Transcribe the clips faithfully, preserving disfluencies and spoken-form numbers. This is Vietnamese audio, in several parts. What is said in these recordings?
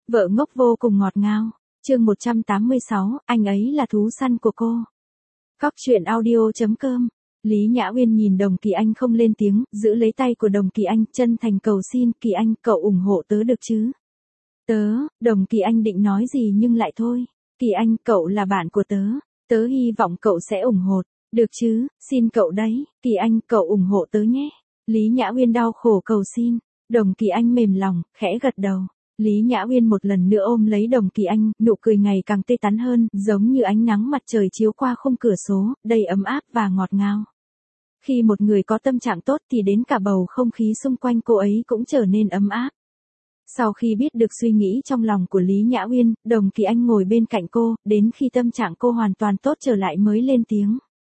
Vợ ngốc vô cùng ngọt ngào. Chương một trăm tám mươi sáu, anh ấy là thú săn của cô. Cóc truyện audio chấm com. Lý Nhã Uyên nhìn Đồng Kỳ Anh không lên tiếng, giữ lấy tay của Đồng Kỳ Anh, chân thành cầu xin, Kỳ Anh, cậu ủng hộ tớ được chứ? Tớ, Đồng Kỳ Anh định nói gì nhưng lại thôi. Kỳ Anh, cậu là bạn của tớ. Tớ hy vọng cậu sẽ ủng hộ. Được chứ, xin cậu đấy. Kỳ Anh, cậu ủng hộ tớ nhé. Lý Nhã Uyên đau khổ cầu xin. Đồng Kỳ Anh mềm lòng, khẽ gật đầu. Lý Nhã Uyên một lần nữa ôm lấy Đồng Kỳ Anh, nụ cười ngày càng tươi tắn hơn, giống như ánh nắng mặt trời chiếu qua khung cửa sổ, đầy ấm áp và ngọt ngào. Khi một người có tâm trạng tốt thì đến cả bầu không khí xung quanh cô ấy cũng trở nên ấm áp. Sau khi biết được suy nghĩ trong lòng của Lý Nhã Uyên, Đồng Kỳ Anh ngồi bên cạnh cô, đến khi tâm trạng cô hoàn toàn tốt trở lại mới lên tiếng.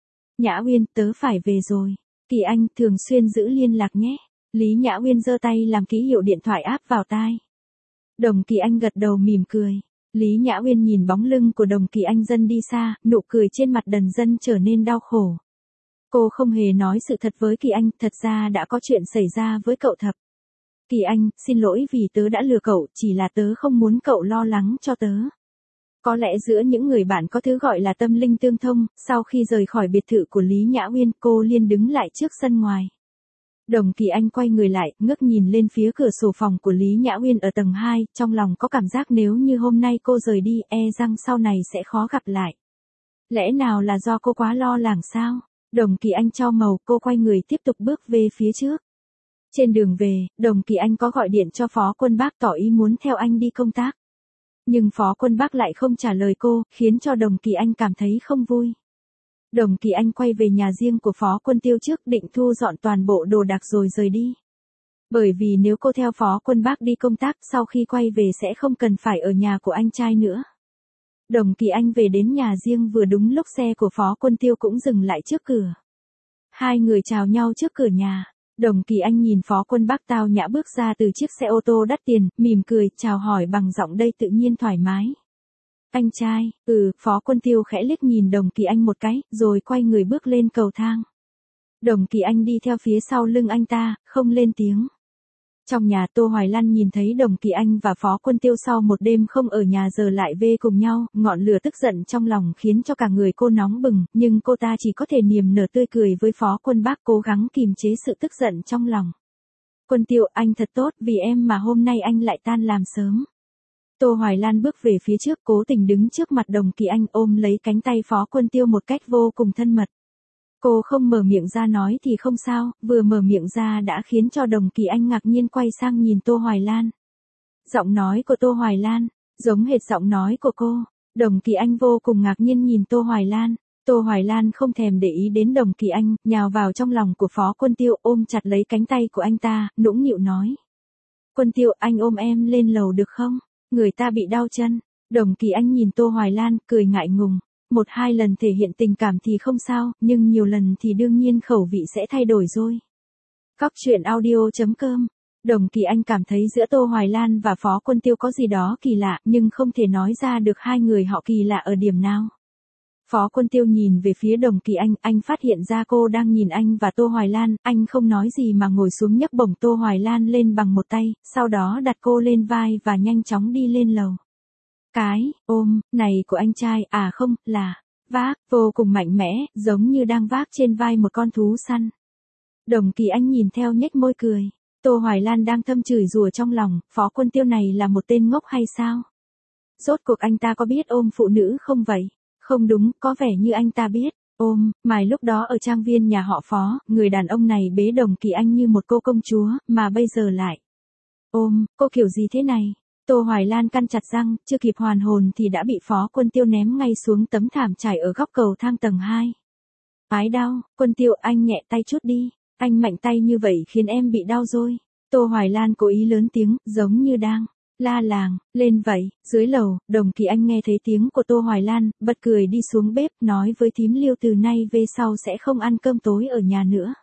Nhã Uyên, tớ phải về rồi. Kỳ Anh, thường xuyên giữ liên lạc nhé. Lý Nhã Uyên giơ tay làm ký hiệu điện thoại áp vào tai. Đồng Kỳ Anh gật đầu mỉm cười. Lý Nhã Uyên nhìn bóng lưng của Đồng Kỳ Anh dần đi xa, nụ cười trên mặt đần dần trở nên đau khổ. Cô không hề nói sự thật với Kỳ Anh, thật ra đã có chuyện xảy ra với cậu Thập. Kỳ Anh, xin lỗi vì tớ đã lừa cậu, chỉ là tớ không muốn cậu lo lắng cho tớ. Có lẽ giữa những người bạn có thứ gọi là tâm linh tương thông, sau khi rời khỏi biệt thự của Lý Nhã Uyên, cô liền đứng lại trước sân ngoài. Đồng Kỳ Anh quay người lại, ngước nhìn lên phía cửa sổ phòng của Lý Nhã Uyên ở tầng hai, trong lòng có cảm giác nếu như hôm nay cô rời đi, e rằng sau này sẽ khó gặp lại. Lẽ nào là do cô quá lo lắng sao? Đồng Kỳ Anh chau màu, cô quay người tiếp tục bước về phía trước. Trên đường về, Đồng Kỳ Anh có gọi điện cho Phó Quân Bác tỏ ý muốn theo anh đi công tác. Nhưng Phó Quân Bác lại không trả lời cô, khiến cho Đồng Kỳ Anh cảm thấy không vui. Đồng Kỳ Anh quay về nhà riêng của Phó Quân Tiêu trước, định thu dọn toàn bộ đồ đạc rồi rời đi. Bởi vì nếu cô theo Phó Quân Bác đi công tác, sau khi quay về sẽ không cần phải ở nhà của anh trai nữa. Đồng Kỳ Anh về đến nhà riêng vừa đúng lúc xe của Phó Quân Tiêu cũng dừng lại trước cửa. Hai người chào nhau trước cửa nhà. Đồng Kỳ Anh nhìn Phó Quân Bác tao nhã bước ra từ chiếc xe ô tô đắt tiền, mỉm cười, chào hỏi bằng giọng đầy tự nhiên thoải mái. Anh trai, ừ, Phó Quân Tiêu khẽ liếc nhìn Đồng Kỳ Anh một cái, rồi quay người bước lên cầu thang. Đồng Kỳ Anh đi theo phía sau lưng anh ta, không lên tiếng. Trong nhà, Tô Hoài Lan nhìn thấy Đồng Kỳ Anh và Phó Quân Tiêu sau một đêm không ở nhà giờ lại về cùng nhau, ngọn lửa tức giận trong lòng khiến cho cả người cô nóng bừng, nhưng cô ta chỉ có thể niềm nở tươi cười với Phó Quân Bác, cố gắng kìm chế sự tức giận trong lòng. Quân Tiêu, anh thật tốt, vì em mà hôm nay anh lại tan làm sớm. Tô Hoài Lan bước về phía trước, cố tình đứng trước mặt Đồng Kỳ Anh, ôm lấy cánh tay Phó Quân Tiêu một cách vô cùng thân mật. Cô không mở miệng ra nói thì không sao, vừa mở miệng ra đã khiến cho Đồng Kỳ Anh ngạc nhiên quay sang nhìn Tô Hoài Lan. Giọng nói của Tô Hoài Lan, giống hệt giọng nói của cô. Đồng Kỳ Anh vô cùng ngạc nhiên nhìn Tô Hoài Lan. Tô Hoài Lan không thèm để ý đến Đồng Kỳ Anh, nhào vào trong lòng của Phó Quân Tiêu, ôm chặt lấy cánh tay của anh ta, nũng nịu nói. Quân Tiêu, anh ôm em lên lầu được không? Người ta bị đau chân. Đồng Kỳ Anh nhìn Tô Hoài Lan, cười ngại ngùng. Một hai lần thể hiện tình cảm thì không sao, nhưng nhiều lần thì đương nhiên khẩu vị sẽ thay đổi rồi. Cóc truyện audio chấm com. Đồng Kỳ Anh cảm thấy giữa Tô Hoài Lan và Phó Quân Tiêu có gì đó kỳ lạ, nhưng không thể nói ra được hai người họ kỳ lạ ở điểm nào. Phó Quân Tiêu nhìn về phía Đồng Kỳ Anh, anh phát hiện ra cô đang nhìn anh và Tô Hoài Lan, anh không nói gì mà ngồi xuống nhấc bổng Tô Hoài Lan lên bằng một tay, sau đó đặt cô lên vai và nhanh chóng đi lên lầu. Cái, ôm, này của anh trai, à không, là, vác, vô cùng mạnh mẽ, giống như đang vác trên vai một con thú săn. Đồng Kỳ Anh nhìn theo nhếch môi cười. Tô Hoài Lan đang thầm chửi rủa trong lòng, Phó Quân Tiêu này là một tên ngốc hay sao? Rốt cuộc anh ta có biết ôm phụ nữ không vậy? Không đúng, có vẻ như anh ta biết. Ôm, mài lúc đó ở trang viên nhà họ Phó, người đàn ông này bế Đồng Kỳ Anh như một cô công chúa, mà bây giờ lại. Ôm, cô kiểu gì thế này? Tô Hoài Lan căn chặt răng, chưa kịp hoàn hồn thì đã bị Phó Quân Tiêu ném ngay xuống tấm thảm trải ở góc cầu thang tầng hai. Ái đau, Quân Tiêu, anh nhẹ tay chút đi, anh mạnh tay như vậy khiến em bị đau rồi. Tô Hoài Lan cố ý lớn tiếng, giống như đang la làng, lên vậy. Dưới lầu, Đồng Kỳ Anh nghe thấy tiếng của Tô Hoài Lan, bật cười đi xuống bếp, nói với thím Liêu từ nay về sau sẽ không ăn cơm tối ở nhà nữa.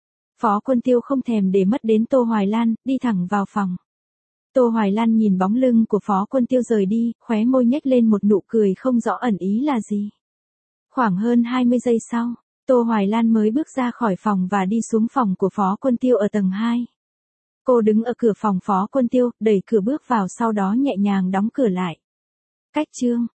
Phó Quân Tiêu không thèm để mất đến Tô Hoài Lan, đi thẳng vào phòng. Tô Hoài Lan nhìn bóng lưng của Phó Quân Tiêu rời đi, khóe môi nhếch lên một nụ cười không rõ ẩn ý là gì. Khoảng hơn hai mươi giây sau, Tô Hoài Lan mới bước ra khỏi phòng và đi xuống phòng của Phó Quân Tiêu ở tầng hai. Cô đứng ở cửa phòng Phó Quân Tiêu, đẩy cửa bước vào sau đó nhẹ nhàng đóng cửa lại. Cách chương